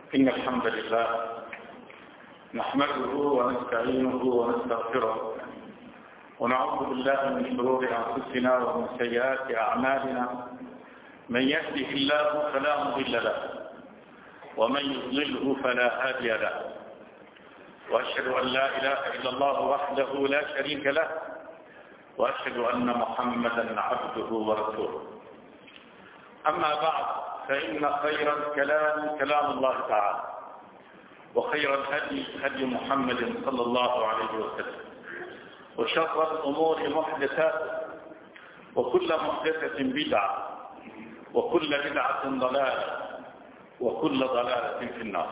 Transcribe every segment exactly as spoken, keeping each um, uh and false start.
إن الحمد لله نحمده ونستعينه ونستغفره ونعوذ بالله من شرور أنفسنا ومن سيئات أعمالنا. من يهده الله فلا مضل له ومن يضلله فلا هادي له، وأشهد أن لا إله إلا الله وحده لا شريك له، وأشهد أن محمدا عبده ورسوله. أما بعد، فإن خير الكلام كلام الله تعالى، وخير الهدي هدي محمد صلى الله عليه وسلم، وشر الأمور محدثاتها، وكل محدثة بدعة، وكل بدعة ضلالة، وكل ضلالة في النار.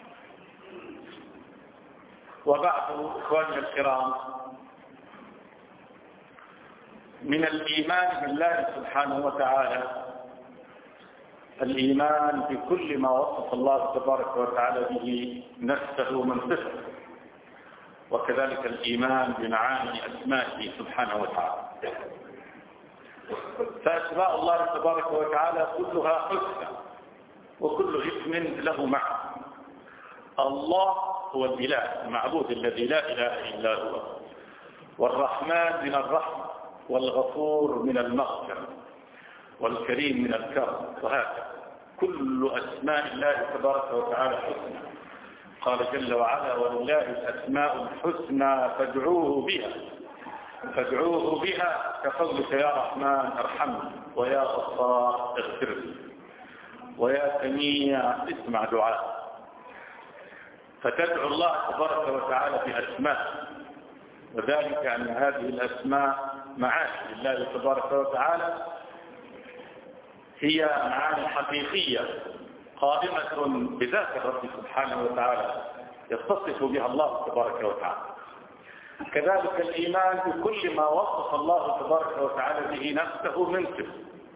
وبعد، إخواني الكرام، من الإيمان بالله سبحانه وتعالى الإيمان بكل ما وصف الله تبارك وتعالى به نفسه من صفه، وكذلك الإيمان بمعاني أسمائه سبحانه وتعالى. فأسماء الله تبارك وتعالى كلها حسنى، وكل اسم له معنى. الله هو الإله المعبود الذي لا إله إلا هو، والرحمن من الرحمة، والغفور من المغفرة، والكريم من الكرم، وهكذا كل أسماء الله تبارك وتعالى حسنى. قال جل وعلا: ولله الأسماء الحسنى فادعوه بها فادعوه بها كقولك يا رحمن ارحمني، ويا غفار اغفر لي، ويا سميع اسمع دعاء. فتدعو الله تبارك وتعالى بأسماء، وذلك أن هذه الأسماء معاني لله تبارك وتعالى، هي معاني حقيقية قائمة بذات الرب سبحانه وتعالى يتصف بها الله تبارك وتعالى. كذلك الإيمان بكل ما وصف الله تبارك وتعالى به نفسه من صفة،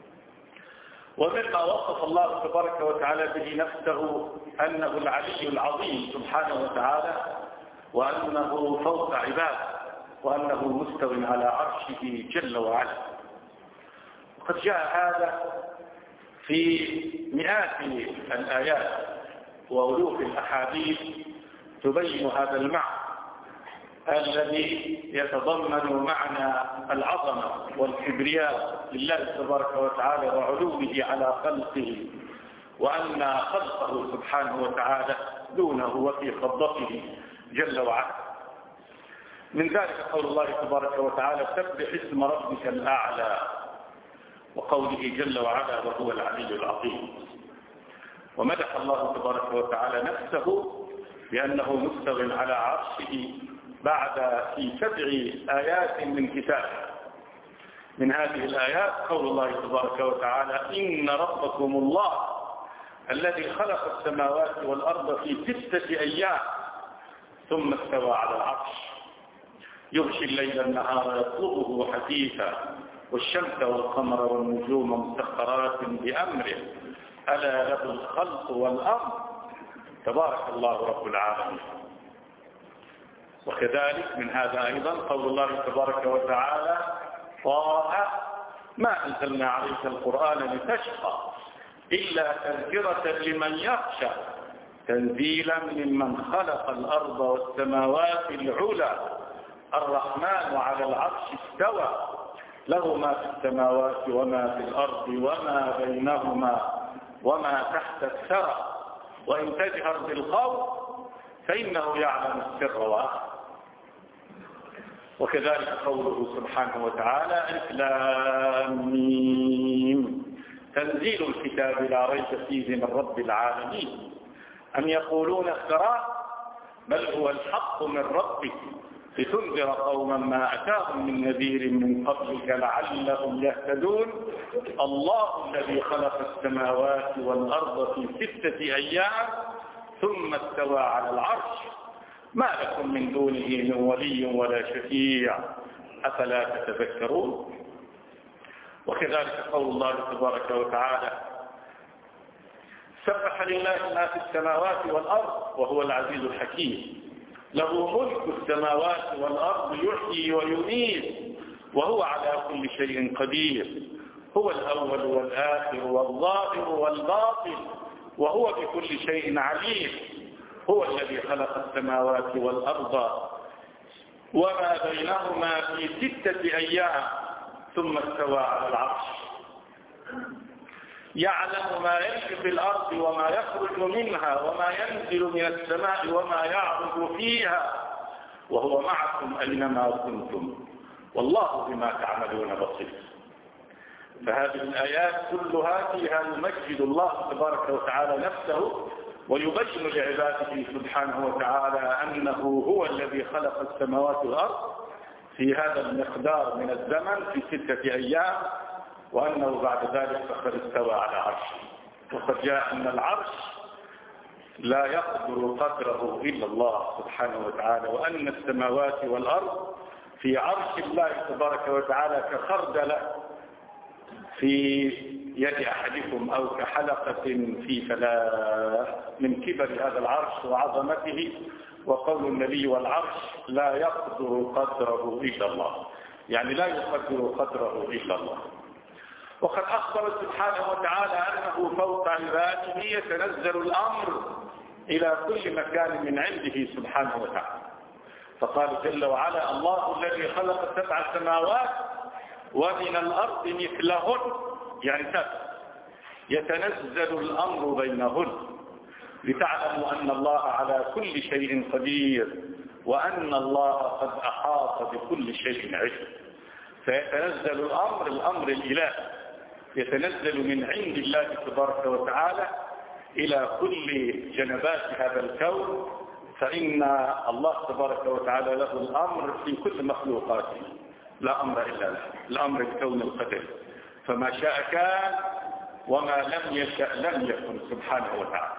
ومما وصف الله تبارك وتعالى به نفسه أنه العلي العظيم سبحانه وتعالى، وأنه فوق عباده، وأنه مستو على عرشه جل وعلا. وقد جاء هذا في مئات الآيات وألوف الأحاديث تبين هذا المعنى الذي يتضمن معنى العظمة والكبرياء لله تبارك وتعالى وعلوه على خلقه، وأن خلقه سبحانه وتعالى دونه وفي قبضته جل وعلا. من ذلك قول الله تبارك وتعالى: سبح اسم ربك الأعلى، وقوله جل وعلا: وهو العلي العظيم. ومدح الله تبارك وتعالى نفسه بأنه مستو على عرشه بعد في سبع آيات من كتابه. من هذه الآيات قول الله تبارك وتعالى: إن ربكم الله الذي خلق السماوات والأرض في ستة أيام ثم استوى على العرش يغشي الليل النهار يطلبه حثيثا والشمس والقمر والنجوم مسخرات بأمره ألا له الخلق والأمر تبارك الله رب العالمين. وكذلك من هذا أيضا قول الله تبارك وتعالى: طه ما أنزلنا عليك القرآن لتشقى إلا تذكرة لمن يخشى تنزيلا ممن خلق الأرض والسماوات العلى الرحمن على العرش استوى له ما في السماوات وما في الأرض وما بينهما وما تحت الثرى وإن تجهر بالقول فإنه يعلم السر وأخفى. وكذلك قوله سبحانه وتعالى: ألف لام ميم تنزيل الكتاب لا ريب فيه من رب العالمين أم يقولون افتراه بل هو الحق من ربك لتنذر قوما ما أتاهم من نذير من قبلك لعلهم يهتدون الله الذي خلق السماوات والأرض في ستة أيام ثم استوى على العرش ما لكم من دونه من ولي ولا شفيع أفلا تتذكرون. وكذلك قول الله تبارك وتعالى: سبح لله ما في السماوات والأرض وهو العزيز الحكيم له ملك السماوات والأرض يحيي ويميت وهو على كل شيء قدير هو الأول والآخر والظاهر والباطن وهو بكل شيء عليم. هو الذي خلق السماوات والأرض وما بينهما في ستة أيام ثم استوى على العرش يعلم ما يلج في الأرض وما يخرج منها وما ينزل من السماء وما يعرج فيها وهو معكم أينما كنتم والله بما تعملون بصير. فهذه الآيات كلها فيها يمجد الله تبارك وتعالى نفسه ويبين لعباده سبحانه وتعالى أنه هو الذي خلق السماوات والأرض في هذا المقدار من الزمن في ستة أيام، وأنه بعد ذلك فقد استوى على عرشه. وقد جاء أن العرش لا يقدر قدره إلا الله سبحانه وتعالى، وأن السماوات والأرض في عرش الله تبارك وتعالى كخردلة في يد أحدكم أو كحلقة في فلاة من كبر هذا العرش وعظمته. وقول النبي والعرش لا يقدر قدره إلا الله، يعني لا يقدر قدره إلا الله. وقد أخبر سبحانه وتعالى أنه فوق عباده يتنزل الأمر إلى كل مكان من عنده سبحانه وتعالى. فقال جل وعلا الله الذي خلق سبع سماوات ومن الأرض مثلهن، يعني سبع يتنزل الأمر بينهن لتعلموا أن الله على كل شيء قدير وأن الله قد أحاط بكل شيء علم. فيتنزل الأمر الأمر الإلهي يتنزل من عند الله تبارك وتعالى إلى كل جنبات هذا الكون، فإن الله تبارك وتعالى له الأمر في كل مخلوقاته، لا أمر إلا له، الأمر الكون القدر، فما شاء كان وما لم يشأ لم يكن سبحانه وتعالى.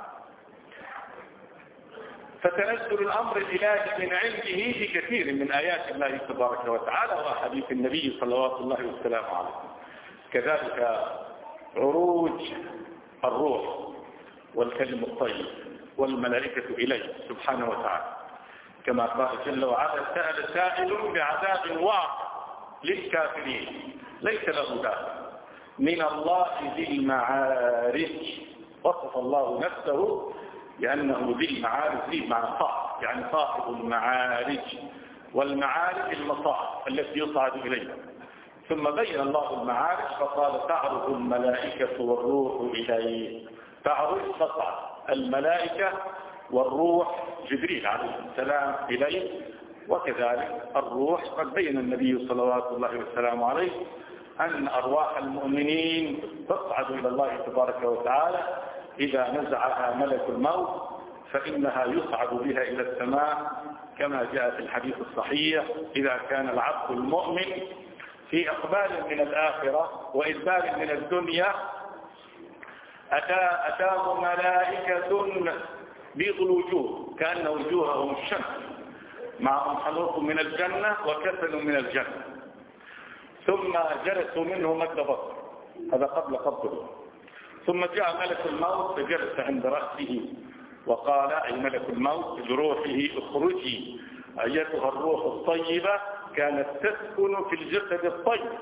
فتنزل الأمر الإلهي من عنده في كثير من آيات الله تبارك وتعالى وحديث النبي صلوات الله وسلامه عليه. كذلك عروج الروح والكلم الطيب والملائكة إليه سبحانه وتعالى، كما قال جل وعلا سأل سائل بعذاب واقع للكافرين ليس له دافع من الله ذي المعارج. وصف الله نفسه لأنه ذي المعارج، ذي معنى صاحب، يعني صاحب المعارج، والمعارج المصاعب التي يصعد إليها. ثم بين الله المعارج فقال تعرج الملائكة والروح إليه. تعرج تصعد الملائكة والروح جبريل عليه السلام إليه، وكذلك الروح قد بين النبي صلوات الله وسلامه عليه أن أرواح المؤمنين تصعد إلى الله تبارك وتعالى إذا نزعها ملك الموت، فإنها يصعد بها إلى السماء كما جاء في الحديث الصحيح إذا كان العبد المؤمن في إقبال من الآخرة وإدبار من الدنيا أتى أتاه ملائكة بيض الوجوه كأن وجوههم الشمس معهم حلوق من الجنة وكفن من الجنة، ثم جلسوا منه مد بصر، هذا قبل قبضه، ثم جاء ملك الموت فجلس عند رأسه وقال أي ملك الموت لروحه اخرجي أيتها الروح الطيبة كانت تسكن في الجسد الطيب.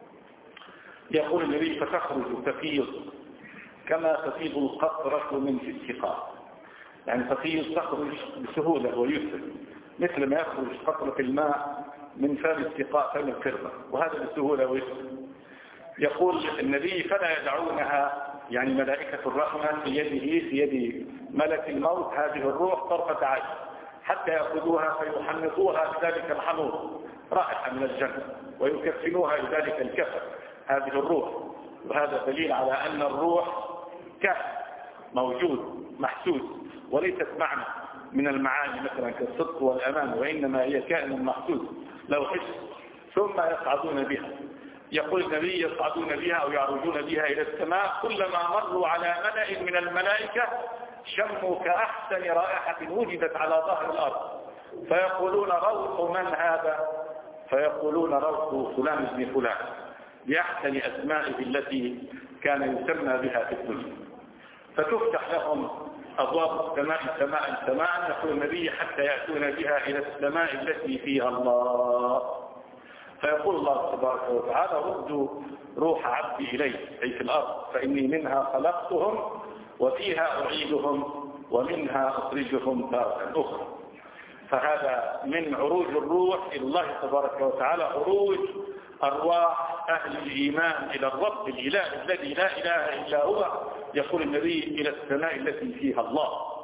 يقول النبي فتخرج تفيض كما تفيض القطرة من في السقاء، يعني تفيض تخرج بسهولة ويسر مثل ما يخرج قطرة الماء من فم السقاء فم القربة، وهذا بسهولة ويسر. يقول النبي فلا يدعونها، يعني ملائكة الرحمة في يده في يد ملك الموت هذه الروح طرفة عين حتى يأخذوها فيحنطوها بذلك الحنوط رائحة من الجنة ويكفنوها بذلك الكفن هذه الروح. وهذا دليل على أن الروح كائن موجود محسوس وليست معنى من المعاني مثلا كالصدق والأمان، وإنما هي كائن محسوس لو حس. ثم يصعدون بها، يقول النبي يصعدون بها أو يعرجون بها إلى السماء كلما مروا على ملأ من الملائكة شموا كأحسن رائحة وجدت على ظهر الأرض فيقولون روح من هذا؟ فيقولون روح فلان ابن فلان بأحسن أسمائه التي كان يسمى بها في الدنيا. فتفتح لهم أبواب السماء سماء سماء، يقول النبي حتى يأتون بها إلى السماء التي فيها الله، فيقول الله تبارك وتعالى ردوا روح عبدي إلي أي في الأرض فإني منها خلقتهم وفيها أعيدهم ومنها أخرجهم تارة أخرى. فهذا من عروج الروح إلى الله تبارك وتعالى، عروج أرواح أهل الإيمان إلى الرب الإله الذي لا إله إلا هو، يقول النبي إلى السماء التي فيها الله.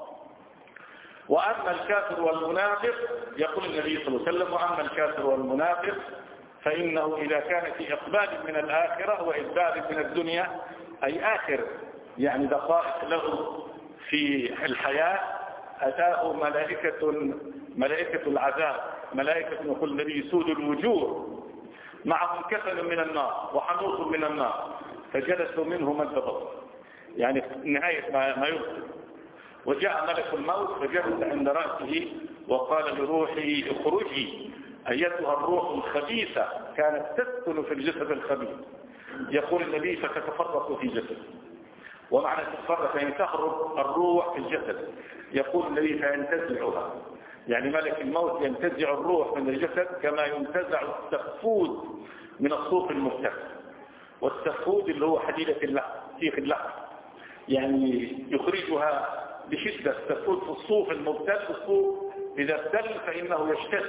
وأما الكافر والمنافق، يقول النبي صلى الله عليه وسلم: وأما الكافر والمنافق فإنه إذا كان في إقبال من الآخرة وإدبار من الدنيا، أي آخر يعني دقائق له في الحياة، أتاه ملائكة ملائكة العذاب، ملائكة يقول النبي سود الوجوه معهم كفن من النار وحنوط من النار، فجلسوا منه مد بصر، يعني نهاية ما يرسل. وجاء ملك الموت فجلس عند رأسه وقال لروحه: اخرجي أيتها الروح الخبيثة، كانت تسكن في الجسد الخبيث. يقول النبي: فتتفرق في جسد. ومعنى تتفرق يعني تخرج الروح في الجسد. يقول النبي: فينتزعها، يعني ملك الموت ينتزع الروح من الجسد كما ينتزع السفود من الصوف المبتل. والسفود اللي هو حديدة اللحم، سيخ اللحم، يعني يخرجها بشدة. السفود في الصوف المبتل، الصوف إذا ابتل فإنه يشتد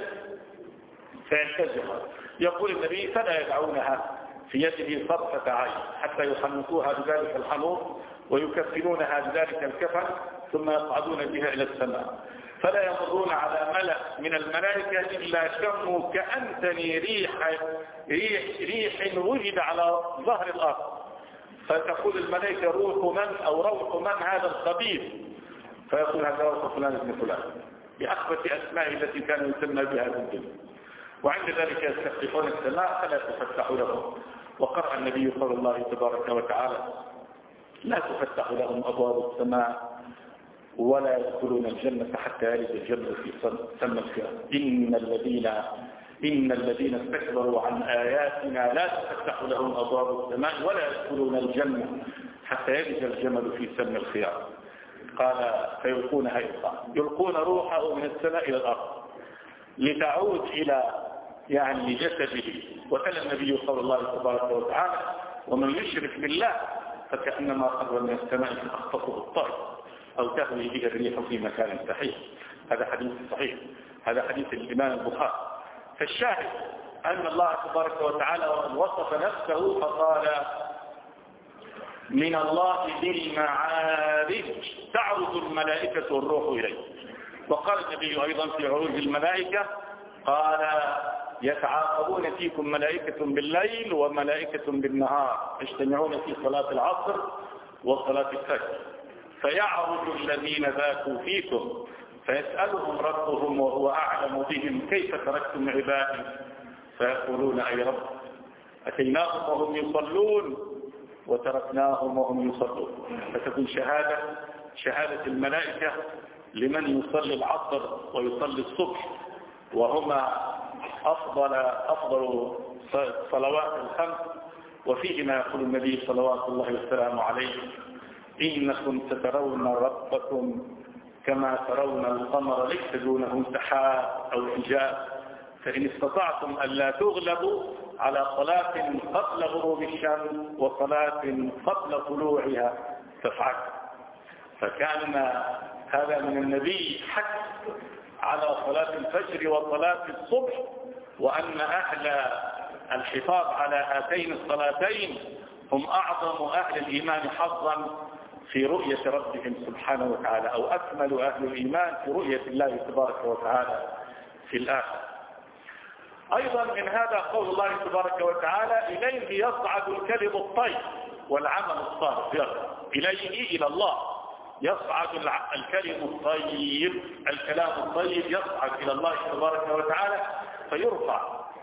فينتزعها. يقول النبي: فلا يدعونها في يده طرفة عين حتى يحنطوها بذلك الحنوط ويكفنونها بذلك الكفن ثم يصعدون بها إلى السماء، فلا يمرون على ملأ من الملائكة إلا شموا كأنتني ريح ريح ريح وجد على ظهر الأرض. فتقول الملائكة: روح من أو روح من هذا الخبيث؟ فيقول: هذا روح فلان ابن فلان، بأخبث أسماء التي كان يسمى بها في الدنيا. وعند ذلك يستفتحون السماء فلا تفتح لهم. وقرأ النبي صلى الله تبارك وتعالى: لا تفتح لهم أبواب السماء ولا يدخلون الجنة حتى يلج الجبل في سم الخيام، إن الذين إن الذين استكبروا عن آياتنا لا تفتح لهم أبواب السماء ولا يدخلون الجنة حتى يلج الجمل في سم الخيام. قال: فيلقونها إلقاء، يلقون روحه من السماء إلى الأرض لتعود إلى يعني جسده. وتلا النبي صلى الله عليه وسلم: ومن يشرك بالله فكأنما خر من السماء فأخطفه الطير أو تهوي به الريح في مكان سحيق. هذا حديث صحيح، هذا حديث الإمام البخاري. فالشاهد أن الله تبارك وتعالى وصف نفسه فقال: من الله بالمعارج تعرض الملائكة والروح إليه. وقال النبي أيضا في عروج الملائكة قال: يتعاقبون فيكم ملائكة بالليل وملائكة بالنهار، يجتمعون في صلاة العصر وصلاة الفجر، فيعرج الذين ذاكوا فيكم فيسألهم ربهم وهو أعلم بهم: كيف تركتم عبادي؟ فيقولون: أي رب، أتيناهم وهم يصلون وتركناهم وهم يصلون. فتكون شهادة شهادة الملائكة لمن يصلي العصر ويصلي الصبح، وهما أفضل أفضل صلوات الخمس. وفيهما يقول النبي صلوات الله وسلامه عليه: إنكم سترون ربكم كما ترون القمر ليس دونه سحاب أو حجاب، فإن استطعتم ألا تغلبوا على صلاة قبل غروب الشمس وصلاة قبل طلوعها فافعلوا. فكان هذا من النبي حث على صلاة الفجر وصلاة الصبح، وأن أهل الحفاظ على هاتين الصلاتين هم أعظم أهل الإيمان حظا في رؤية ربهم سبحانه وتعالى، أو أكمل أهل الإيمان في رؤية الله تبارك وتعالى في الآخر. أيضا من هذا قول الله تبارك وتعالى: إليه يصعد الكلم الطيب والعمل الصالح. يصعد إليه إلى الله، يصعد الكلم الطيب، الكلام الطيب يصعد إلى الله تبارك وتعالى، فيرفع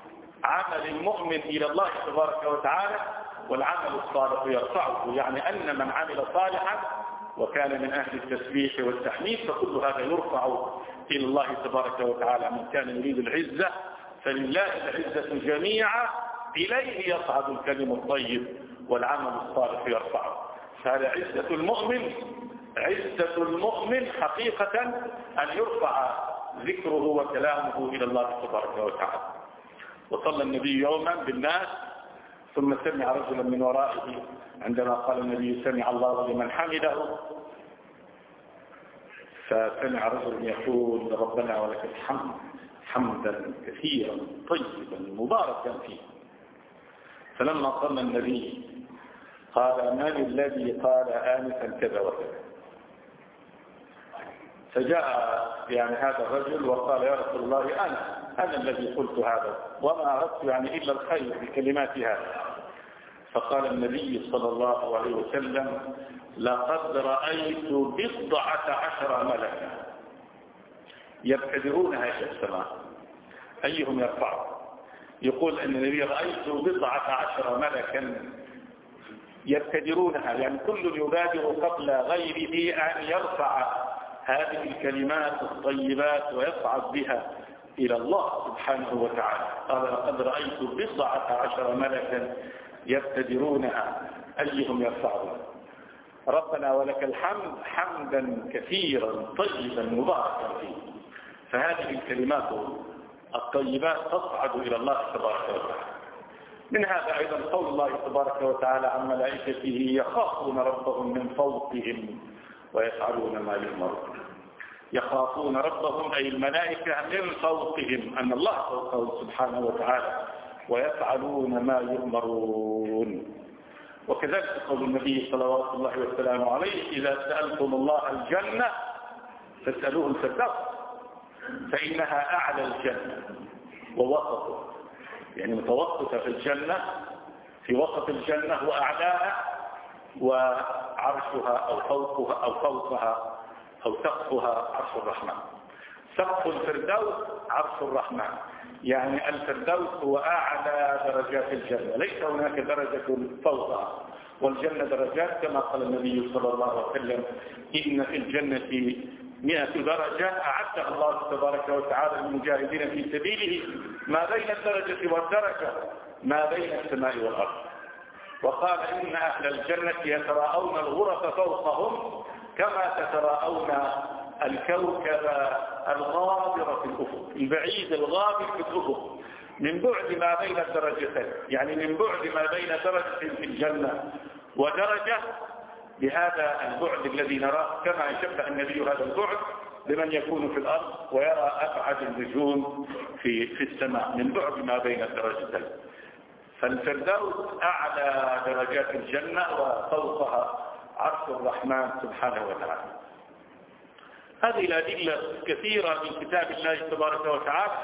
عمل المؤمن إلى الله تبارك وتعالى، والعمل الصالح يرفعه. يعني أن من عمل صالحا وكان من أهل التسبيح والتحميد فكل هذا يرفع إلى الله تبارك وتعالى. من كان يريد العزة فلله العزة جميعا، إليه يصعد الكلم الطيب والعمل الصالح يرفعه. فهذا عزة المؤمن، عزة المؤمن حقيقة أن يرفع ذكره وكلامه إلى الله تبارك وتعالى. وصلى النبي يوما بالناس ثم سمع رجلا من ورائه عندما قال النبي: سمع الله لمن حمده، فسمع رجل يقول ربنا ولك الحمد حمدا كثيرا طيبا مباركا فيه. فلما قام النبي قال من الذي قال آنفا كذا وكذا؟ فجاء يعني هذا الرجل وقال يا رسول الله أنا أنا الذي قلت هذا وما أردت يعني إلا الخير بكلمات هذا. فقال النبي صلى الله عليه وسلم لقد رأيت بضعة عشر ملكا يبتدرونها إلى السماء أيهم يرفع. يقول أن النبي رأيت بضعة عشر ملكا يبتدرونها، يعني كل يبادر قبل غيره أن يرفع هذه الكلمات الطيبات ويصعد بها إلى الله سبحانه وتعالى. قال لقد رأيت بضعة عشر ملكا يبتدرونها أيهم يرفعها. ربنا ولك الحمد حمدا كثيرا طيبا مباركا فيه. فهذه الكلمات الطيبات تصعد إلى الله تبارك وتعالى. من هذا أيضا قول الله تبارك وتعالى عن ملائكته يخافون ربهم من فوقهم ويفعلون ما يؤمرون. يخافون ربهم أي الملائكة من فوقهم، أن الله فوقهم سبحانه وتعالى، ويفعلون ما يؤمرون. وكذلك قول النبي صلوات الله وسلامه عليه إذا سألتم الله الجنة فاسألوه الفردوس فإنها أعلى الجنة ووسطه، يعني متوسطة في الجنة في وسط الجنة وأعلاها وعرشها أو فوقها أو فوقها أو سقفها عرش الرحمن. سقف الفردوس عرش الرحمن، يعني الفردوس هو أعلى درجات الجنة، ليس هناك درجة فوقها، والجنة درجات كما قال النبي صلى الله عليه وسلم إن في الجنة مئة درجة أعدها الله تبارك وتعالى للمجاهدين في سبيله ما بين الدرجة والدرجة ما بين السماء والأرض. وقال إن أهل الجنة يتراءون الغرف فوقهم كما تتراءون الكوكب الغابر في الأفق، البعيد الغابر في الأفق، من بعد ما بين الدرجتين، يعني من بعد ما بين درجة في الجنة ودرجة بهذا البعد الذي نراه، كما يشبه النبي هذا البعد لمن يكون في الأرض ويرى أبعد النجوم في في السماء من بعد ما بين الدرجتين. فالفردوس أعلى درجات الجنة وفوقها عرش الرحمن سبحانه وتعالى. هذه الأدلة كثيرة من كتاب الله تبارك وتعالى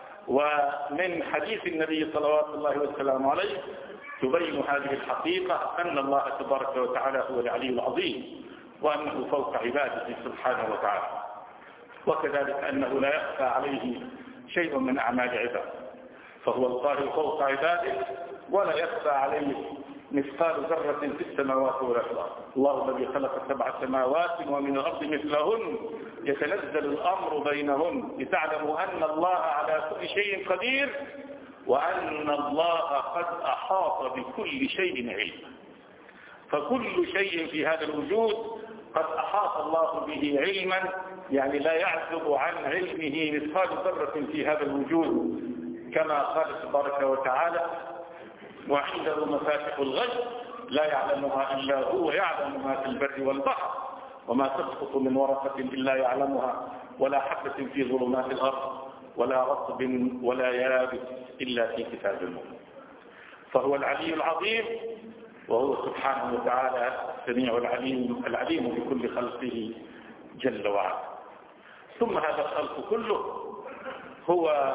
ومن حديث النبي صلوات الله وسلامه عليه تبين هذه الحقيقة أن الله تبارك وتعالى هو العلي العظيم وأنه فوق عباده سبحانه وتعالى، وكذلك أنه لا يخفى عليه شيء من أعمال عباده، فهو القاهر فوق عباده ولا يخفى عليه مثقال ذرة في السماوات ولا في الأرض. الله الذي خلق سبع سماوات ومن الأرض مثلهن يتنزل الأمر بينهن لتعلموا أن الله على كل شيء قدير وأن الله قد أحاط بكل شيء علما. فكل شيء في هذا الوجود قد أحاط الله به علما، يعني لا يعزب عن علمه مثقال ذرة في هذا الوجود، كما قال تبارك وتعالى وعنده مفاتح الغيب لا يعلمها إلا هو يعلم ما في البر والبحر وما تسقط من ورقة إلا يعلمها ولا حبة في ظلمات الأرض ولا رطب ولا يابس إلا في كتاب مبين. فهو العلي العظيم وهو سبحانه وتعالى السميع العليم العليم بكل خلقه جل وعلا. ثم هذا الخلق كله هو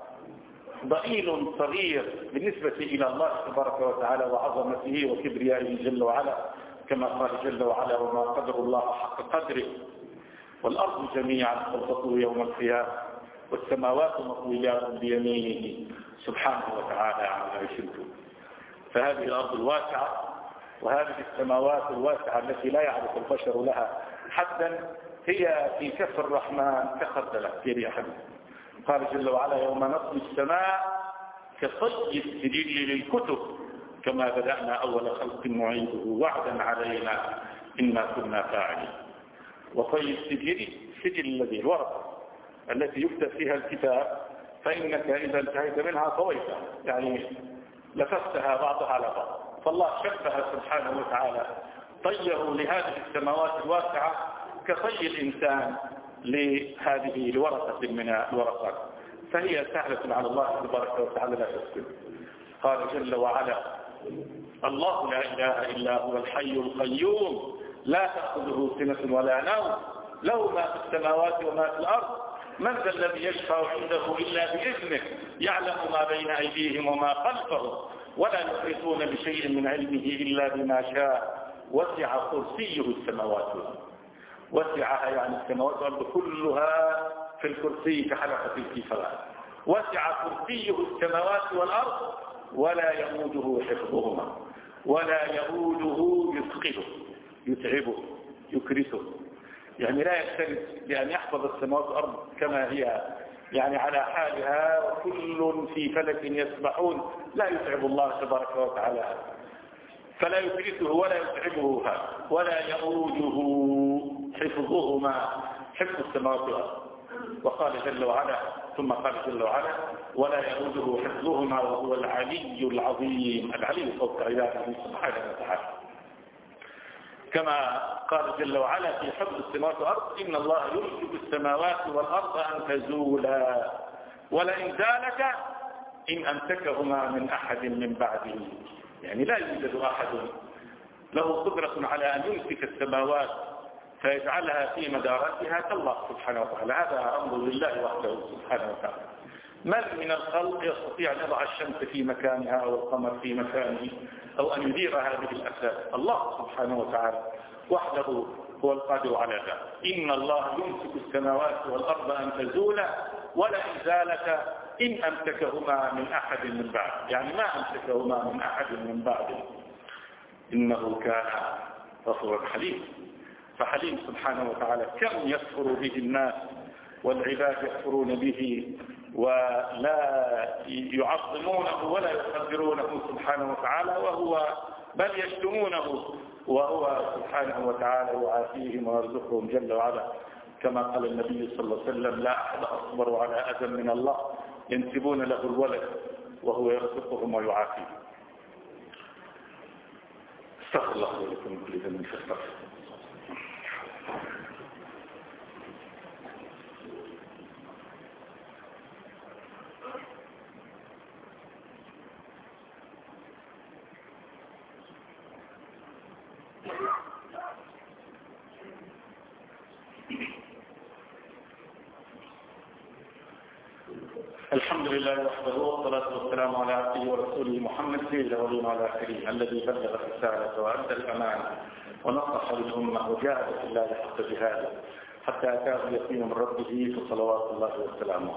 ضئيل صغير بالنسبة إلى الله تبارك وتعالى وعظمته وكبريائه جل وعلا، كما قال جل وعلا وما قدر الله حق قدره والأرض جميعا قبضته يوم القيامة والسماوات مطويات بيمينه سبحانه وتعالى عما يشركون. فهذه الأرض الواسعة وهذه السماوات الواسعة التي لا يعرف البشر لها حدا هي في كف الرحمن كخردلة في ريح. قال جل وعلا يوم نطوي السماء كطي السجل للكتب كما بدأنا أول خلق نعيده وعدا علينا إنا كنا فاعلين. وطي السجل السجل الذي الورقة التي يكتب فيها الكتاب، فإنك إذا انتهيت منها طويتها، يعني لفستها بعضها على بعض. فالله شبه سبحانه وتعالى طيه لهذه السماوات الواسعة كطي الإنسان لهذه لورقة من الورقات، فهي سهلة على الله تبارك وتعالى لا تسكن. قال جل وعلا: الله لا إله إلا هو الحي القيوم لا تأخذه سنة ولا نوم له ما في السماوات وما في الأرض من ذا الذي يشفع عنده إلا بإذنه يعلم ما بين أيديهم وما خلفهم ولا يحيطون بشيء من علمه إلا بما شاء وسع كرسيه السماوات والأرض. وسعها يعني السماوات والأرض كلها في الكرسي كحلقة الكفاية. وسع كرسيه السماوات والأرض ولا يؤوده حفظهما ولا يؤوده يثقله يتعبه يكرسه، يعني لا يختلف بأن يحفظ السماوات والأرض كما هي يعني على حالها وكل في فلك يسبحون لا يتعب الله تبارك وتعالى، فلا يكرسه ولا يتعبه ولا يؤوده حفظهما حفظ السماوات والأرض. وقال جل وعلا ثم قال جل وعلا: ولا يؤوده حفظهما وهو العلي العظيم. العلي فوق عباده سبحانه وتعالى. كما قال جل وعلا في حفظ السماوات والأرض: إن الله يمسك السماوات والأرض أن تزولا ولئن زالتا إن أمسكهما من أحد من بعده. يعني لا يوجد أحد له قدرة على أن يمسك السماوات فيجعلها في مداراتها كالله سبحانه وتعالى. هذا أمر لله وحده سبحانه وتعالى. من من الخلق يستطيع أن يضع الشمس في مكانها أو القمر في مكانه أو أن يدير هذه الأسباب؟ الله سبحانه وتعالى وحده هو القادر على ذلك. إن الله يمسك السماوات والأرض أن تزولا ولئن زالتا إن أمسكهما من أحد من بعد، يعني ما أمسكهما من أحد من بعد إنه كان غفورا حليما. فحليم سبحانه وتعالى كم يكفر به الناس والعباد يكفرون به ولا يعظمونه ولا يقدرونه سبحانه وتعالى، وهو بل يشتمونه وهو سبحانه وتعالى يعافيهم ويرزقهم جل وعلا، كما قال النبي صلى الله عليه وسلم: لا أحد أصبر على أذى من الله ينسبون له الولد وهو يرزقهم ويعافيهم. استغفر الله ولكم كل ذنب فاستغفر. الحمد لله وحده والصلاة والسلام على عبده ورسوله محمد سيد الأولين والآخرين الذي بلغ الرسالة وأدى الأمانة ونصح للأمة وجاهد في الله حق جهاده حتى أتاه اليقين من ربه فصلوات الله وسلامه.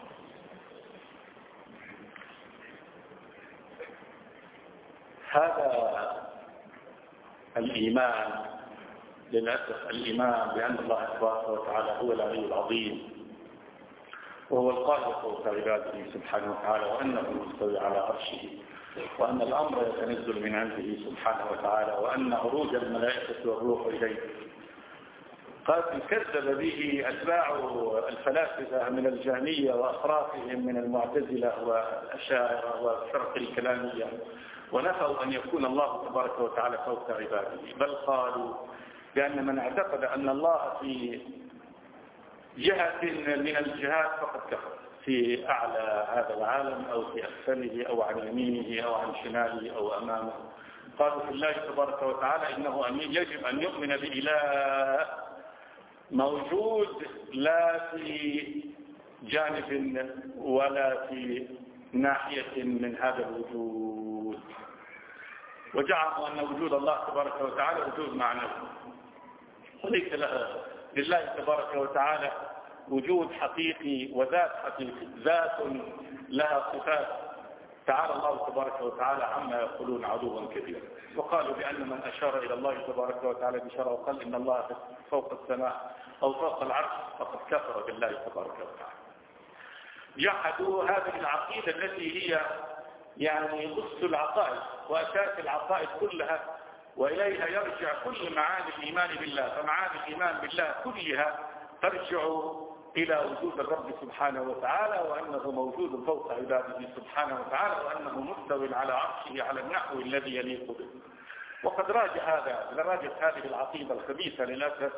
هذا الإيمان للأسف الإيمان بأن الله تبارك وتعالى هو العلي العظيم وهو القاهر فوق عباده سبحانه وتعالى، وأنه مستوي على عرشه، وأن الأمر يتنزل من عنده سبحانه وتعالى، وأن عروج الملائكة والروح إليه قد كذب به أتباع الفلاسفة من الجهمية وأطرافهم من المعتزلة والأشاعرة والفرق الكلامية، ونفوا أن يكون الله تبارك وتعالى فوق عباده، بل قالوا بأن من اعتقد أن الله في جهة من الجهات فقد كفر، في أعلى هذا العالم أو في أسفله أو عن يمينه أو عن شماله أو أمامه. قالوا في الله تبارك وتعالى إنه أن يجب أن يؤمن بإله موجود لا في جانب ولا في ناحية من هذا الوجود، وجعلوا أن وجود الله تبارك وتعالى وجود معنوي، وليس له لله تبارك وتعالى وجود حقيقي وذات حقيقي، ذات لها صفات. تعالى الله تبارك وتعالى عما يقولون علوا كبيرا. وقالوا بأن من أشار إلى الله تبارك وتعالى بشرع وقال إن الله فوق السماء أو فوق العرش فقد كفر بالله تبارك وتعالى. جحدوا هذه العقيدة التي هي يعني أس العقائد وأساس العقائد كلها، وإليها يرجع كل معاني الإيمان بالله. فمعاني الإيمان بالله كلها ترجع إلى وجود الرب سبحانه وتعالى، وأنه موجود فوق عباده سبحانه وتعالى، وأنه مستوٍ على عرشه على النحو الذي يليق به. وقد راجع هذا راجع هذه العقيدة الخبيثة للأسف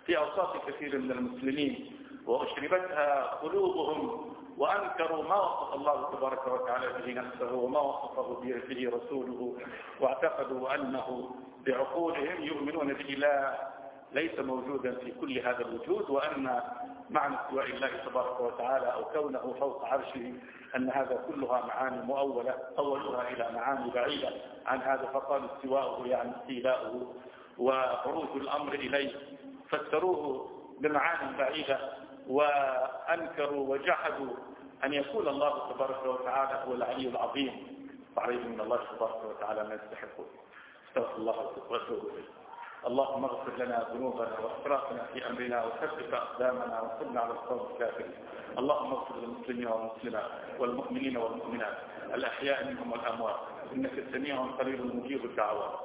في أوساط كثير من المسلمين وأشربتها قلوبهم وأنكروا ما وصف الله تبارك وتعالى به نفسه وما وصفه به رسوله، واعتقدوا أنه بعقولهم يؤمنون به لا ليس موجودا في كل هذا الوجود، وأن معنى استواء الله تبارك وتعالى أو كونه فوق عرشه أن هذا كلها معاني مؤولة أولها إلى معاني بعيدة عن هذا، فقال استواءه يعني استيلاؤه وخروج الأمر إليه، فسروه بمعاني بعيدة وأنكروا وجحدوا أن يكون الله تبارك وتعالى هو العلي العظيم، وعليه من الله تبارك وتعالى ما يستحقه. استغفر الله واتوب إليه. اللهم اغفر لنا ذنوبنا واسرافنا في امرنا وثبت اقدامنا وانصرنا على القوم الكافرين. اللهم اغفر للمسلمين والمسلمات والمؤمنين والمؤمنات الاحياء منهم والاموات، انك سميع قريب مجيب الدعوات.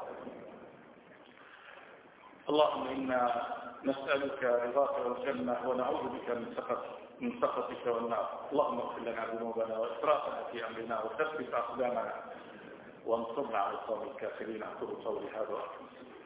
اللهم انا نسالك رضاك والجنه ونعوذ بك من سخطك من سخطك والنار. اللهم اغفر لنا ذنوبنا واسرافنا في امرنا وثبت اقدامنا وانصرنا على القوم الكافرين. اقول قولي هذا واقم.